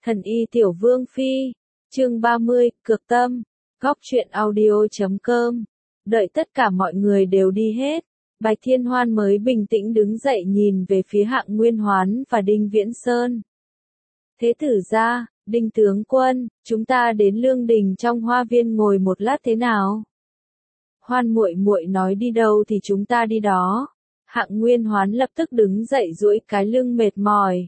Thần y tiểu vương phi, chương 30, cực tâm, góc truyện audio.com. Đợi tất cả mọi người đều đi hết, Bạch Thiên Hoan mới bình tĩnh đứng dậy nhìn về phía Hạng Nguyên Hoán và Đinh Viễn Sơn. Thế tử gia, Đinh tướng quân, chúng ta đến Lương Đình trong hoa viên ngồi một lát thế nào? Hoan muội muội nói đi đâu thì chúng ta đi đó. Hạng Nguyên Hoán lập tức đứng dậy duỗi cái lưng mệt mỏi.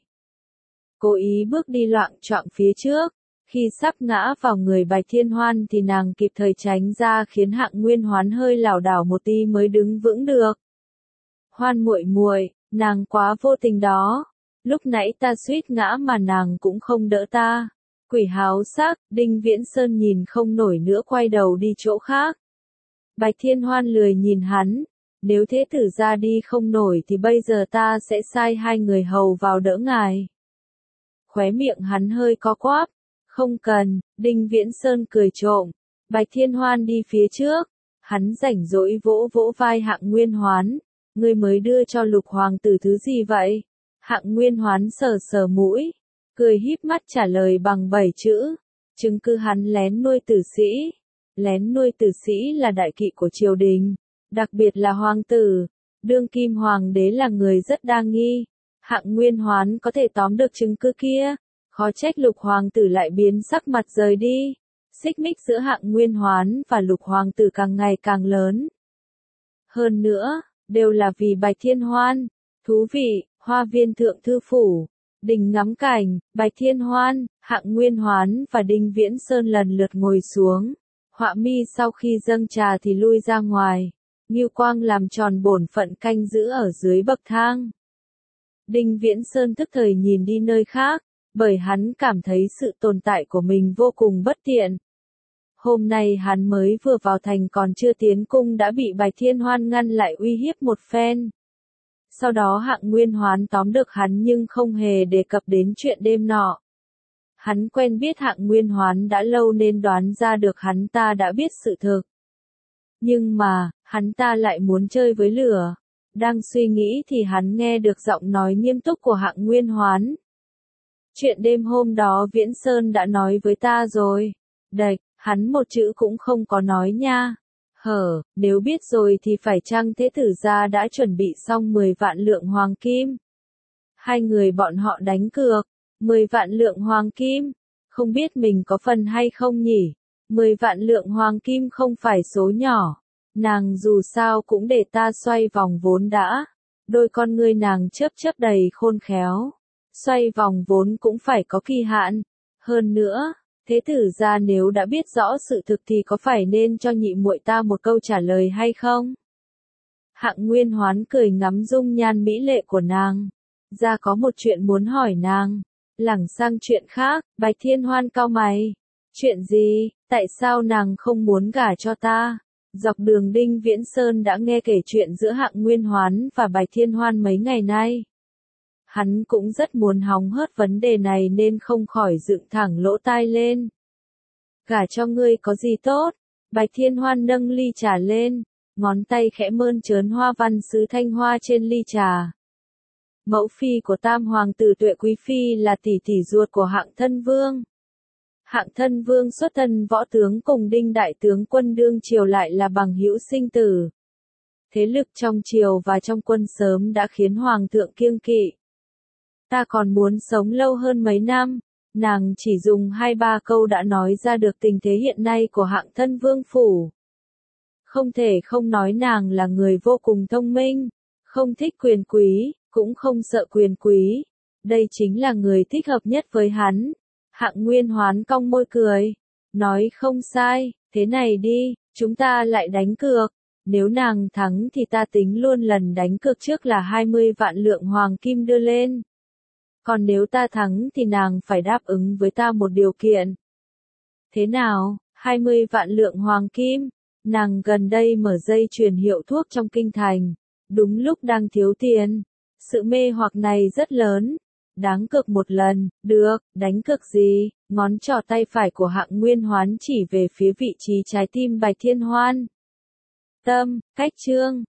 Cố ý bước đi loạng choạng phía trước, khi sắp ngã vào người Bạch Thiên Hoan thì nàng kịp thời tránh ra khiến Hạng Nguyên Hoán hơi lảo đảo một tí mới đứng vững được. Hoan muội muội, nàng quá vô tình đó. Lúc nãy ta suýt ngã mà nàng cũng không đỡ ta. Quỷ háo sắc, Đinh Viễn Sơn nhìn không nổi nữa quay đầu đi chỗ khác. Bạch Thiên Hoan lười nhìn hắn. Nếu thế tử ra đi không nổi thì bây giờ ta sẽ sai hai người hầu vào đỡ ngài. Khóe miệng hắn hơi có quắp. Không cần, Đinh Viễn Sơn cười trộm. Bạch Thiên Hoan đi phía trước. Hắn rảnh rỗi vỗ vỗ vai Hạng Nguyên Hoán. Ngươi mới đưa cho Lục hoàng tử thứ gì vậy? Hạng Nguyên Hoán sờ sờ mũi. Cười híp mắt trả lời bằng 7 chữ. Chứng cứ hắn lén nuôi tử sĩ. Lén nuôi tử sĩ là đại kỵ của triều đình. Đặc biệt là hoàng tử. Đương kim hoàng đế là người rất đa nghi. Hạng Nguyên Hoán có thể tóm được chứng cứ kia. Khó trách Lục hoàng tử lại biến sắc mặt rời đi. Xích mích giữa Hạng Nguyên Hoán và Lục hoàng tử càng ngày càng lớn. Hơn nữa, đều là vì Bạch Thiên Hoan. Thú vị, hoa viên thượng thư phủ. Đình ngắm cảnh, Bạch Thiên Hoan, Hạng Nguyên Hoán và Đinh Viễn Sơn lần lượt ngồi xuống. Họa mi sau khi dâng trà thì lui ra ngoài. Ngưu Quang làm tròn bổn phận canh giữ ở dưới bậc thang. Đinh Viễn Sơn tức thời nhìn đi nơi khác, bởi hắn cảm thấy sự tồn tại của mình vô cùng bất tiện. Hôm nay hắn mới vừa vào thành còn chưa tiến cung đã bị Bạch Thiên Hoan ngăn lại uy hiếp một phen. Sau đó Hạng Nguyên Hoán tóm được hắn nhưng không hề đề cập đến chuyện đêm nọ. Hắn quen biết Hạng Nguyên Hoán đã lâu nên đoán ra được hắn ta đã biết sự thực. Nhưng mà, hắn ta lại muốn chơi với lửa. Đang suy nghĩ thì hắn nghe được giọng nói nghiêm túc của Hạng Nguyên Hoán. Chuyện đêm hôm đó Viễn Sơn đã nói với ta rồi. Đạch, hắn một chữ cũng không có nói nha. Nếu biết rồi thì phải chăng thế tử gia đã chuẩn bị xong 10 vạn lượng hoàng kim? Hai người bọn họ đánh cược. 10 vạn lượng hoàng kim. Không biết mình có phần hay không nhỉ? 10 vạn lượng hoàng kim không phải số nhỏ. Nàng dù sao cũng để ta xoay vòng vốn đã. Đôi con ngươi nàng chớp chớp đầy khôn khéo. Xoay vòng vốn cũng phải có kỳ hạn. Hơn nữa, thế tử gia nếu đã biết rõ sự thực thì có phải nên cho nhị muội ta một câu trả lời hay không? Hạng Nguyên Hoán cười ngắm dung nhan mỹ lệ của nàng. Ra có một chuyện muốn hỏi nàng. Lẳng sang chuyện khác, Bạch Thiên Hoan cau mày. Chuyện gì, tại sao nàng không muốn gả cho ta? Dọc đường Đinh Viễn Sơn đã nghe kể chuyện giữa Hạng Nguyên Hoán và Bạch Thiên Hoan mấy ngày nay. Hắn cũng rất muốn hóng hớt vấn đề này nên không khỏi dựng thẳng lỗ tai lên. Gả cho ngươi có gì tốt? Bạch Thiên Hoan nâng ly trà lên, ngón tay khẽ mơn trớn hoa văn sứ thanh hoa trên ly trà. Mẫu phi của Tam hoàng tử Tuệ quý phi là tỷ tỷ ruột của Hạng thân vương. Hạng thân vương xuất thân võ tướng cùng Đinh đại tướng quân đương triều lại là bằng hữu sinh tử. Thế lực trong triều và trong quân sớm đã khiến hoàng thượng kiêng kỵ. Ta còn muốn sống lâu hơn mấy năm. Nàng chỉ dùng 2-3 câu đã nói ra được tình thế hiện nay của Hạng thân vương phủ. Không thể không nói nàng là người vô cùng thông minh, không thích quyền quý, cũng không sợ quyền quý. Đây chính là người thích hợp nhất với hắn. Hạng Nguyên Hoán cong môi cười. Nói không sai, thế này đi, chúng ta lại đánh cược. Nếu nàng thắng thì ta tính luôn lần đánh cược trước là 20 vạn lượng hoàng kim đưa lên. Còn nếu ta thắng thì nàng phải đáp ứng với ta một điều kiện. Thế nào, 20 vạn lượng hoàng kim? Nàng gần đây mở dây chuyền hiệu thuốc trong kinh thành. Đúng lúc đang thiếu tiền. Sự mê hoặc này rất lớn. Đáng cược một lần, được, đánh cược gì? Ngón trỏ tay phải của Hạng Nguyên Hoán chỉ về phía vị trí trái tim Bạch Thiên Hoan. Tâm, cách chương.